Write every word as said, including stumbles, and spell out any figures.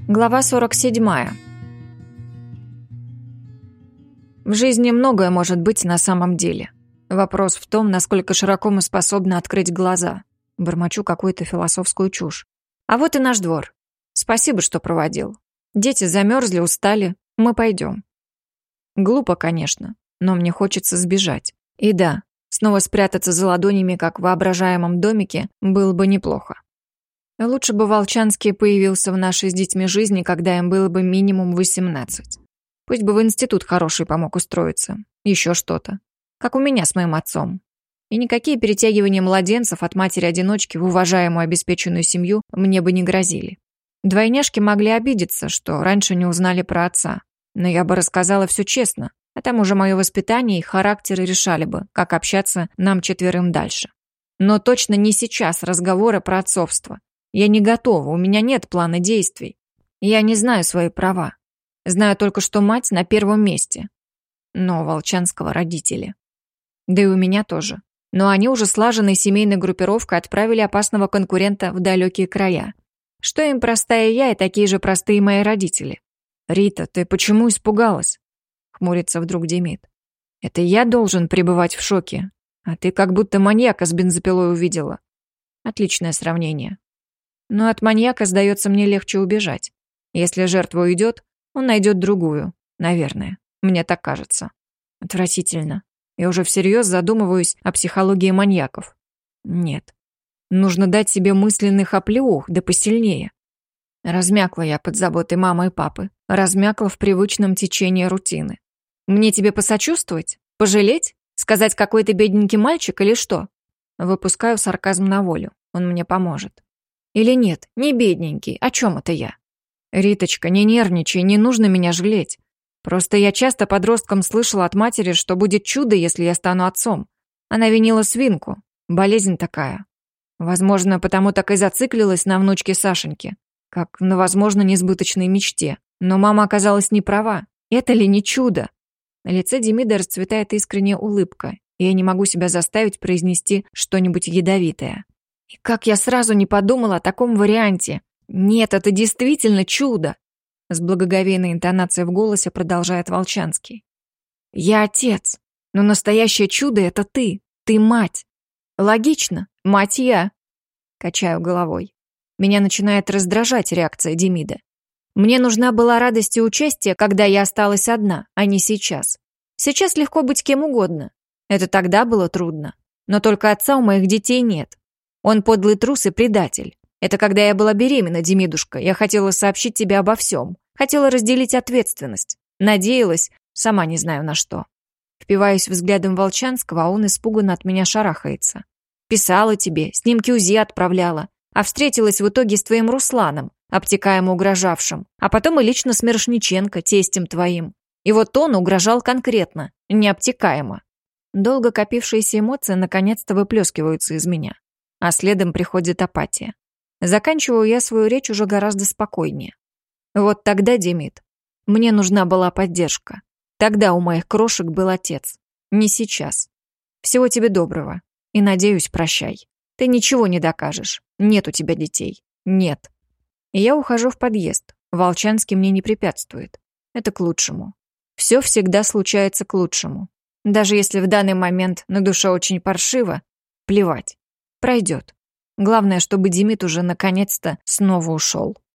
Глава сорок семь. В жизни многое может быть на самом деле. Вопрос в том, насколько широко мы способны открыть глаза. Бормочу какую-то философскую чушь. А вот и наш двор. Спасибо, что проводил. Дети замерзли, устали. Мы пойдем. Глупо, конечно, но мне хочется сбежать. И да, снова спрятаться за ладонями, как в воображаемом домике, было бы неплохо. Лучше бы Волчанский появился в нашей с детьми жизни, когда им было бы минимум восемнадцать. Пусть бы в институт хороший помог устроиться. Еще что-то. Как у меня с моим отцом. И никакие перетягивания младенцев от матери-одиночки в уважаемую обеспеченную семью мне бы не грозили. Двойняшки могли обидеться, что раньше не узнали про отца. Но я бы рассказала все честно, а там уже мое воспитание и характеры решали бы, как общаться нам четверым дальше. Но точно не сейчас разговоры про отцовство. Я не готова, у меня нет плана действий. Я не знаю свои права. Знаю только, что мать на первом месте. Но у Волчанского родители. Да и у меня тоже. Но они уже слаженной семейной группировкой отправили опасного конкурента в далекие края. Что им простая я и такие же простые мои родители? «Рита, ты почему испугалась?» Хмурится вдруг Демид. «Это я должен пребывать в шоке, а ты как будто маньяка с бензопилой увидела». Отличное сравнение. Но от маньяка, сдается мне, легче убежать. Если жертва уйдет, он найдет другую. Наверное. Мне так кажется. Отвратительно. Я уже всерьез задумываюсь о психологии маньяков. Нет. Нужно дать себе мысленных оплеух, да посильнее. Размякла я под заботой мамы и папы. Размякла в привычном течении рутины. Мне тебе посочувствовать? Пожалеть? Сказать, какой ты бедненький мальчик или что? Выпускаю сарказм на волю. Он мне поможет. Или нет, не бедненький, о чем это я? Риточка, не нервничай, не нужно меня жалеть. Просто я часто подростком слышала от матери, что будет чудо, если я стану отцом. Она винила свинку. Болезнь такая. Возможно, потому так и зациклилась на внучке Сашеньке, как на, возможно, несбыточной мечте. Но мама оказалась не права. Это ли не чудо? На лице Демида расцветает искренняя улыбка, и я не могу себя заставить произнести что-нибудь ядовитое. И как я сразу не подумала о таком варианте. Нет, это действительно чудо. С благоговейной интонацией в голосе продолжает Волчанский. Я отец, но настоящее чудо — это ты. Ты мать. Логично, мать я. Качаю головой. Меня начинает раздражать реакция Демида. Мне нужна была радость и участие, когда я осталась одна, а не сейчас. Сейчас легко быть кем угодно. Это тогда было трудно. Но только отца у моих детей нет. Он подлый трус и предатель. Это когда я была беременна, Демидушка. Я хотела сообщить тебе обо всем. Хотела разделить ответственность. Надеялась, сама не знаю на что. Впиваюсь взглядом Волчанского, а он испуганно от меня шарахается. Писала тебе, снимки УЗИ отправляла, а встретилась в итоге с твоим Русланом, обтекаемо угрожавшим, а потом и лично с Мирошниченко, тестем твоим. И вот он угрожал конкретно, необтекаемо. Долго копившиеся эмоции наконец-то выплескиваются из меня. А следом приходит апатия. Заканчиваю я свою речь уже гораздо спокойнее. Вот тогда, Демид, мне нужна была поддержка. Тогда у моих крошек был отец. Не сейчас. Всего тебе доброго. И, надеюсь, прощай. Ты ничего не докажешь. Нет у тебя детей. Нет. И я ухожу в подъезд. Волчанский мне не препятствует. Это к лучшему. Все всегда случается к лучшему. Даже если в данный момент на душе очень паршиво, плевать. Пройдет. Главное, чтобы Демид уже наконец-то снова ушел.